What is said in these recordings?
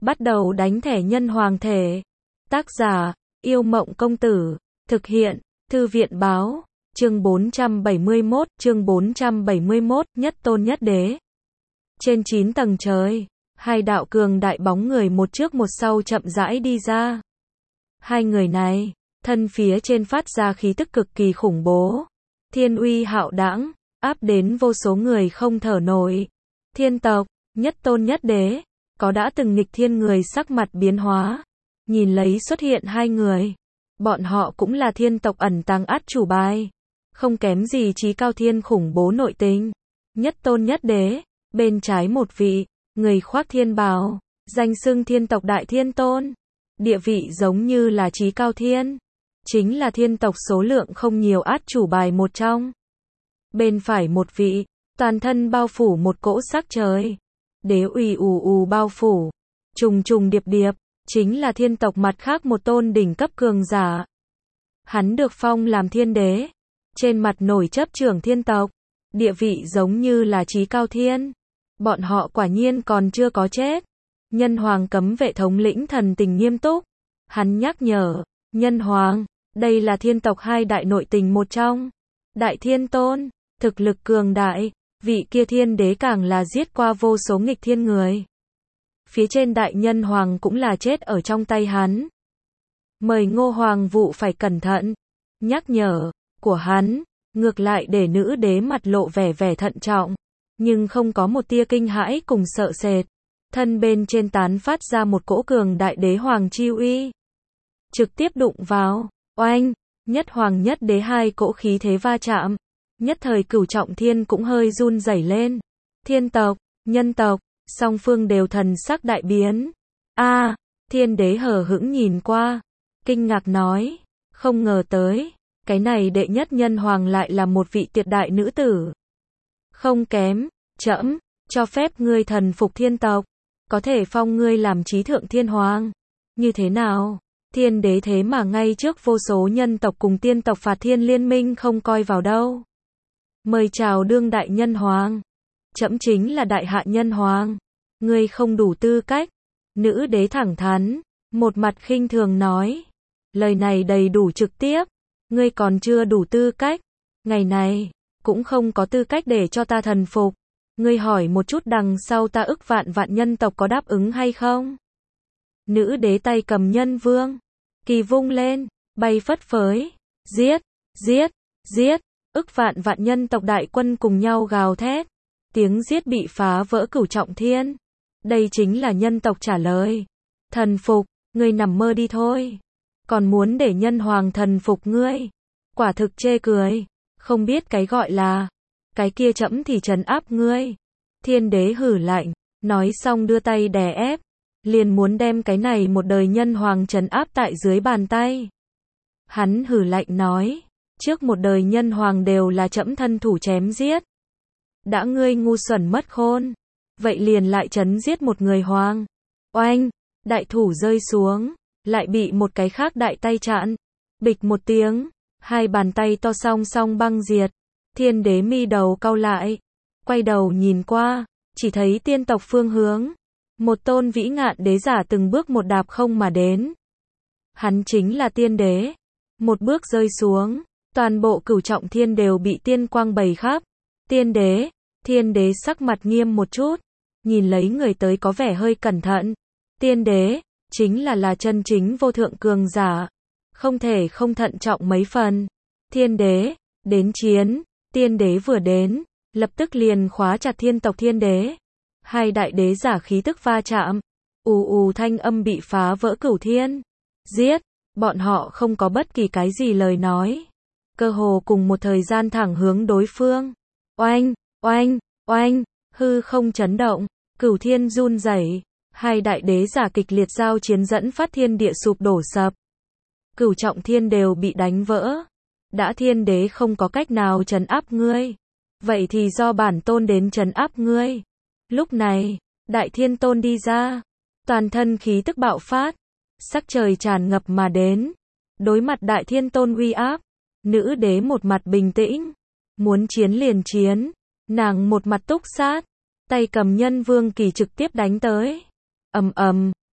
Bắt đầu đánh thẻ nhân hoàng thể. Tác giả, Yêu Mộng Công Tử. Thực hiện, Thư viện Báo. Chương 471, Nhất Tôn Nhất Đế. Trên 9 tầng trời, hai đạo cường đại bóng người một trước một sau chậm rãi đi ra. Hai người này, thân phía trên phát ra khí tức cực kỳ khủng bố. Thiên uy hạo đãng, áp đến vô số người không thở nổi. Thiên tộc, Nhất Tôn Nhất Đế, có đã từng nghịch thiên người sắc mặt biến hóa. Nhìn lấy xuất hiện hai người. Bọn họ cũng là thiên tộc ẩn tàng át chủ bài. Không kém gì Chí Cao Thiên khủng bố nội tình. Nhất Tôn Nhất Đế, bên trái một vị, người khoác thiên bào, danh xưng thiên tộc Đại Thiên Tôn. Địa vị giống như là Chí Cao Thiên. Chính là thiên tộc số lượng không nhiều át chủ bài một trong. Bên phải một vị, toàn thân bao phủ một cỗ sắc trời. Đế uy ù ù bao phủ, trùng trùng điệp điệp, chính là thiên tộc mặt khác một tôn đỉnh cấp cường giả. Hắn được phong làm thiên đế, trên mặt nổi chấp trưởng thiên tộc, địa vị giống như là Chí Cao Thiên. Bọn họ quả nhiên còn chưa có chết. Nhân hoàng cấm vệ thống lĩnh thần tình nghiêm túc. Hắn nhắc nhở, nhân hoàng, đây là thiên tộc hai đại nội tình một trong. Đại Thiên Tôn, thực lực cường đại, vị kia thiên đế càng là giết qua vô số nghịch thiên người. Phía trên đại nhân hoàng cũng là chết ở trong tay hắn. Mời Ngô Hoàng vụ phải cẩn thận. Nhắc nhở của hắn, ngược lại để nữ đế mặt lộ vẻ thận trọng, nhưng không có một tia kinh hãi cùng sợ sệt. Thân bên trên tán phát ra một cỗ cường đại đế hoàng chi uy. Trực tiếp đụng vào, oanh, nhất hoàng nhất đế hai cỗ khí thế va chạm. Nhất thời Cửu Trọng Thiên cũng hơi run rẩy lên. Thiên tộc, nhân tộc, song phương đều thần sắc đại biến. Thiên đế hờ hững nhìn qua, kinh ngạc nói, không ngờ tới, cái này đệ nhất nhân hoàng lại là một vị tuyệt đại nữ tử. Không kém, trẫm cho phép ngươi thần phục thiên tộc, có thể phong ngươi làm chí thượng thiên hoàng. Như thế nào? Thiên đế thế mà ngay trước vô số nhân tộc cùng tiên tộc phạt thiên liên minh không coi vào đâu. Mời chào đương đại nhân hoàng. Trẫm chính là đại hạ nhân hoàng. Ngươi không đủ tư cách. Nữ đế thẳng thắn, một mặt khinh thường nói. Lời này đầy đủ trực tiếp. Ngươi còn chưa đủ tư cách. Ngày này, cũng không có tư cách để cho ta thần phục. Ngươi hỏi một chút đằng sau ta ức vạn nhân tộc có đáp ứng hay không? Nữ đế tay cầm nhân vương. Kỳ vung lên, bay phất phới. Giết, giết, giết. Ức vạn nhân tộc đại quân cùng nhau gào thét. Tiếng giết bị phá vỡ Cửu Trọng Thiên. Đây chính là nhân tộc trả lời. Thần phục, ngươi nằm mơ đi thôi. Còn muốn để nhân hoàng thần phục ngươi. Quả thực chê cười. Không biết cái gọi là. Cái kia trẫm thì trấn áp ngươi. Thiên đế hử lạnh. Nói xong đưa tay đè ép. Liền muốn đem cái này một đời nhân hoàng trấn áp tại dưới bàn tay. Hắn hử lạnh nói. Trước một đời nhân hoàng đều là trẫm thân thủ chém giết. Đã ngươi ngu xuẩn mất khôn. Vậy liền lại trấn giết một người hoàng. Oanh, đại thủ rơi xuống. Lại bị một cái khác đại tay chặn. Bịch một tiếng. Hai bàn tay to song song băng diệt. Thiên đế mi đầu cau lại. Quay đầu nhìn qua. Chỉ thấy tiên tộc phương hướng. Một tôn vĩ ngạn đế giả từng bước một đạp không mà đến. Hắn chính là tiên đế. Một bước rơi xuống. Toàn bộ Cửu Trọng Thiên đều bị tiên quang bầy khắp. Tiên đế, thiên đế sắc mặt nghiêm một chút. Nhìn lấy người tới có vẻ hơi cẩn thận. Tiên đế, chính là chân chính vô thượng cường giả. Không thể không thận trọng mấy phần. Thiên đế, đến chiến. Tiên đế vừa đến, lập tức liền khóa chặt thiên tộc thiên đế. Hai đại đế giả khí tức va chạm. Ù ù thanh âm bị phá vỡ cửu thiên. Giết, bọn họ không có bất kỳ cái gì lời nói. Cơ hồ cùng một thời gian thẳng hướng đối phương. Oanh, oanh, oanh, hư không chấn động, Cửu Thiên run rẩy, hai đại đế giả kịch liệt giao chiến dẫn phát thiên địa sụp đổ sập. Cửu Trọng Thiên đều bị đánh vỡ. Đã thiên đế không có cách nào trấn áp ngươi, vậy thì do bản tôn đến trấn áp ngươi. Lúc này, Đại Thiên Tôn đi ra, toàn thân khí tức bạo phát, sắc trời tràn ngập mà đến. Đối mặt Đại Thiên Tôn uy áp, nữ đế một mặt bình tĩnh, muốn chiến liền chiến, nàng một mặt túc sát, tay cầm nhân vương kỳ trực tiếp đánh tới. Ầm ầm,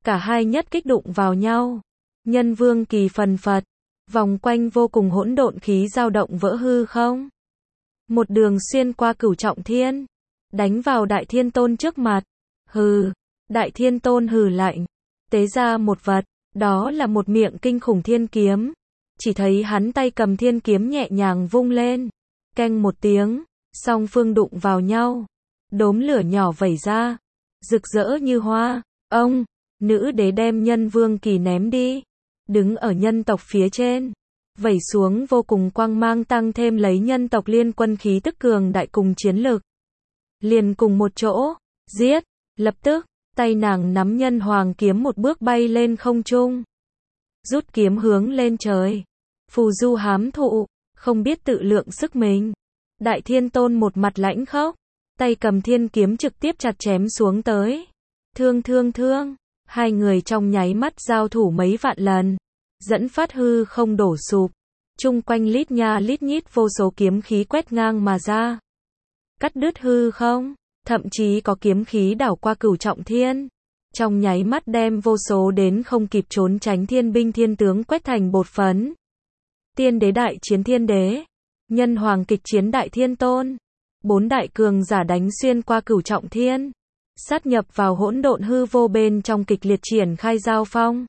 Cả hai nhất kích đụng vào nhau. Nhân vương kỳ phần phật, vòng quanh vô cùng hỗn độn khí dao động vỡ hư không. Một đường xuyên qua cửu trọng thiên, đánh vào Đại Thiên Tôn trước mặt. Hừ, Đại Thiên Tôn hừ lạnh, tế ra một vật, đó là một miệng kinh khủng thiên kiếm. Chỉ thấy hắn tay cầm thiên kiếm nhẹ nhàng vung lên, keng một tiếng, song phương đụng vào nhau. Đốm lửa nhỏ vẩy ra, rực rỡ như hoa. Ông, nữ đế đem nhân vương kỳ ném đi, đứng ở nhân tộc phía trên, vẩy xuống vô cùng quang mang tăng thêm lấy nhân tộc liên quân khí tức cường đại cùng chiến lực. Liền cùng một chỗ, giết, lập tức, tay nàng nắm nhân hoàng kiếm một bước bay lên không trung. Rút kiếm hướng lên trời. Phù du hám thụ, không biết tự lượng sức mình. Đại Thiên Tôn một mặt lãnh khốc, tay cầm thiên kiếm trực tiếp chặt chém xuống tới. Thương thương thương, hai người trong nháy mắt giao thủ mấy vạn lần, dẫn phát hư không đổ sụp. Chung quanh lít nha lít nhít vô số kiếm khí quét ngang mà ra, cắt đứt hư không, thậm chí có kiếm khí đảo qua cửu trọng thiên, trong nháy mắt đem vô số đến không kịp trốn tránh thiên binh thiên tướng quét thành bột phấn. Tiên đế đại chiến thiên đế, nhân hoàng kịch chiến Đại Thiên Tôn, bốn đại cường giả đánh xuyên qua cửu trọng thiên, sát nhập vào hỗn độn hư vô bên trong kịch liệt triển khai giao phong.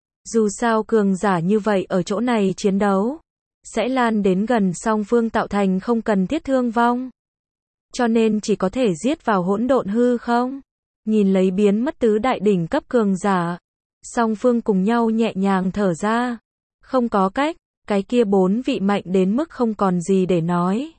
Dù sao cường giả như vậy ở chỗ này chiến đấu, sẽ lan đến gần song phương tạo thành không cần thiết thương vong. Cho nên chỉ có thể giết vào hỗn độn hư không. Nhìn lấy biến mất tứ đại đỉnh cấp cường giả, song phương cùng nhau nhẹ nhàng thở ra. Không có cách, cái kia bốn vị mạnh đến mức không còn gì để nói.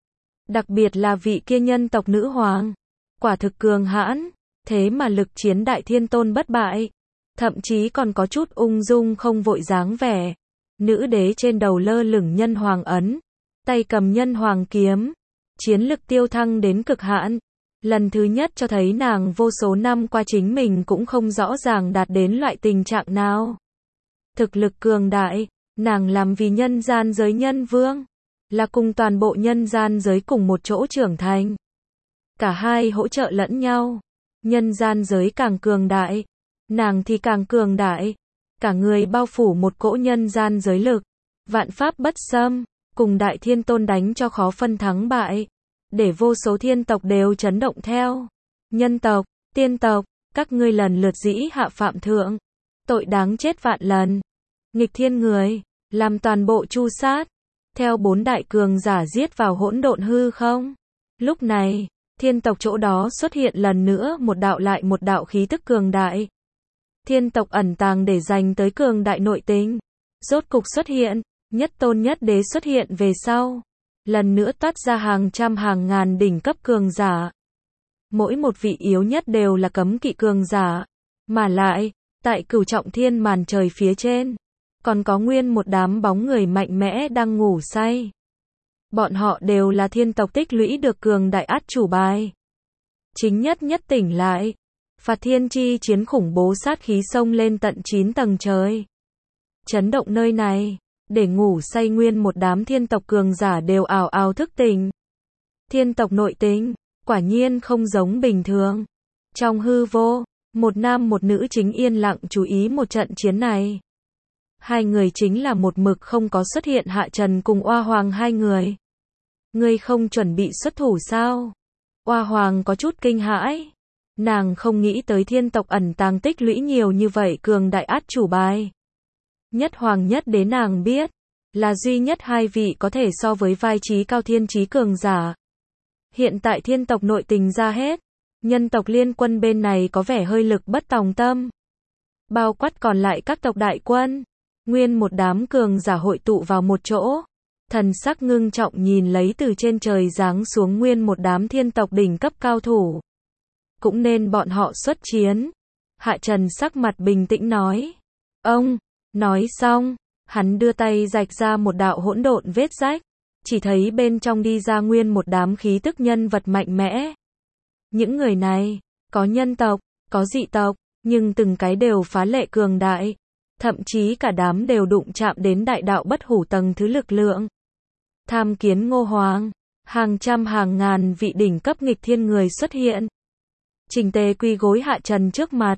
Đặc biệt là vị kia nhân tộc nữ hoàng, quả thực cường hãn, thế mà lực chiến Đại Thiên Tôn bất bại, thậm chí còn có chút ung dung không vội dáng vẻ. Nữ đế trên đầu lơ lửng nhân hoàng ấn, tay cầm nhân hoàng kiếm, chiến lực tiêu thăng đến cực hạn. Lần thứ nhất cho thấy nàng vô số năm qua chính mình cũng không rõ ràng đạt đến loại tình trạng nào. Thực lực cường đại, nàng làm vì nhân gian giới nhân vương, là cùng toàn bộ nhân gian giới cùng một chỗ trưởng thành. Cả hai hỗ trợ lẫn nhau, nhân gian giới càng cường đại, nàng thì càng cường đại. Cả người bao phủ một cỗ nhân gian giới lực, vạn pháp bất xâm, cùng Đại Thiên Tôn đánh cho khó phân thắng bại, để vô số thiên tộc đều chấn động theo. Nhân tộc, tiên tộc, các ngươi lần lượt dĩ hạ phạm thượng, tội đáng chết vạn lần. Nghịch thiên người, làm toàn bộ chu sát, theo bốn đại cường giả giết vào hỗn độn hư không. Lúc này, thiên tộc chỗ đó xuất hiện lần nữa một đạo lại một đạo khí tức cường đại. Thiên tộc ẩn tàng để dành tới cường đại nội tình, rốt cục xuất hiện. Nhất tôn nhất đế xuất hiện về sau, lần nữa toát ra hàng trăm hàng ngàn đỉnh cấp cường giả. Mỗi một vị yếu nhất đều là cấm kỵ cường giả, mà lại, tại cửu trọng thiên màn trời phía trên, còn có nguyên một đám bóng người mạnh mẽ đang ngủ say. Bọn họ đều là thiên tộc tích lũy được cường đại át chủ bài. Chính nhất tỉnh lại, phạt thiên chi chiến khủng bố sát khí xông lên tận 9 tầng trời. Chấn động nơi này, để ngủ say nguyên một đám thiên tộc cường giả đều ào ào thức tỉnh. Thiên tộc nội tình, quả nhiên không giống bình thường. Trong hư vô, một nam một nữ chính yên lặng chú ý một trận chiến này. Hai người chính là một mực không có xuất hiện Hạ Trần cùng Oa Hoàng hai người. Ngươi không chuẩn bị xuất thủ sao? Oa Hoàng có chút kinh hãi. Nàng không nghĩ tới thiên tộc ẩn tàng tích lũy nhiều như vậy cường đại át chủ bài. Nhất hoàng nhất đế nàng biết, là duy nhất hai vị có thể so với vai trí cao thiên trí cường giả. Hiện tại thiên tộc nội tình ra hết, nhân tộc liên quân bên này có vẻ hơi lực bất tòng tâm. Bao quát còn lại các tộc đại quân, nguyên một đám cường giả hội tụ vào một chỗ, thần sắc ngưng trọng nhìn lấy từ trên trời giáng xuống nguyên một đám thiên tộc đỉnh cấp cao thủ. Cũng nên bọn họ xuất chiến. Hạ Trần sắc mặt bình tĩnh nói. Ông, nói xong, hắn đưa tay rạch ra một đạo hỗn độn vết rách, chỉ thấy bên trong đi ra nguyên một đám khí tức nhân vật mạnh mẽ. Những người này, có nhân tộc, có dị tộc, nhưng từng cái đều phá lệ cường đại, thậm chí cả đám đều đụng chạm đến đại đạo bất hủ tầng thứ lực lượng. Tham kiến Ngô Hoàng, hàng trăm hàng ngàn vị đỉnh cấp nghịch thiên người xuất hiện. Trình tề quy gối Hạ Trần trước mặt,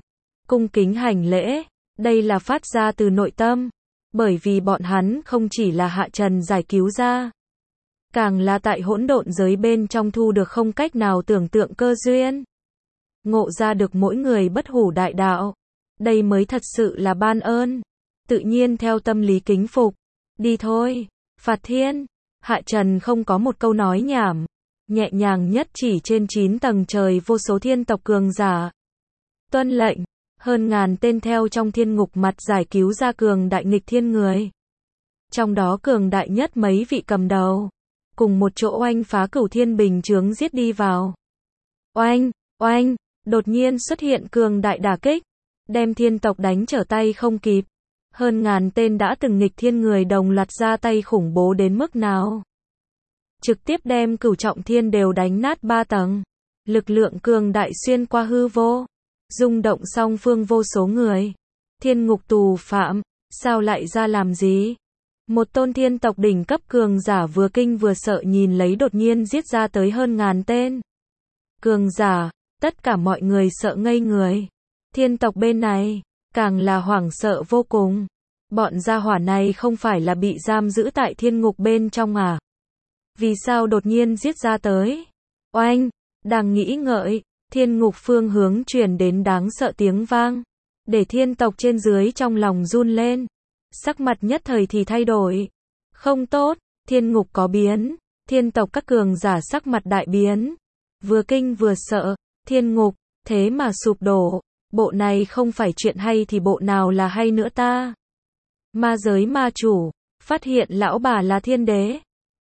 cung kính hành lễ, đây là phát ra từ nội tâm, bởi vì bọn hắn không chỉ là hạ trần giải cứu ra, càng là tại hỗn độn giới bên trong thu được không cách nào tưởng tượng cơ duyên, ngộ ra được mỗi người bất hủ đại đạo, đây mới thật sự là ban ơn, tự nhiên theo tâm lý kính phục, đi thôi, phạt thiên, hạ trần không có một câu nói nhảm, nhẹ nhàng nhất chỉ trên 9 tầng trời vô số thiên tộc cường giả, tuân lệnh, hơn ngàn tên theo trong thiên ngục mặt giải cứu ra cường đại nghịch thiên người, trong đó cường đại nhất mấy vị cầm đầu, cùng một chỗ oanh phá cửu thiên bình chướng giết đi vào, oanh, oanh, đột nhiên xuất hiện cường đại đả kích, đem thiên tộc đánh trở tay không kịp, hơn ngàn tên đã từng nghịch thiên người đồng loạt ra tay khủng bố đến mức nào, trực tiếp đem cửu trọng thiên đều đánh nát 3 tầng, lực lượng cường đại xuyên qua hư vô, rung động song phương vô số người, thiên ngục tù phạm, sao lại ra làm gì? Một tôn thiên tộc đỉnh cấp cường giả vừa kinh vừa sợ nhìn lấy đột nhiên giết ra tới hơn ngàn tên cường giả, tất cả mọi người sợ ngây người, thiên tộc bên này, càng là hoảng sợ vô cùng, bọn gia hỏa này không phải là bị giam giữ tại thiên ngục bên trong à? Vì sao đột nhiên giết ra tới? Oanh, đang nghĩ ngợi, thiên ngục phương hướng truyền đến đáng sợ tiếng vang, để thiên tộc trên dưới trong lòng run lên, sắc mặt nhất thời thì thay đổi. Không tốt, thiên ngục có biến, thiên tộc các cường giả sắc mặt đại biến, vừa kinh vừa sợ, thiên ngục, thế mà sụp đổ, bộ này không phải chuyện hay thì bộ nào là hay nữa ta? Ma giới ma chủ, phát hiện lão bà là thiên đế,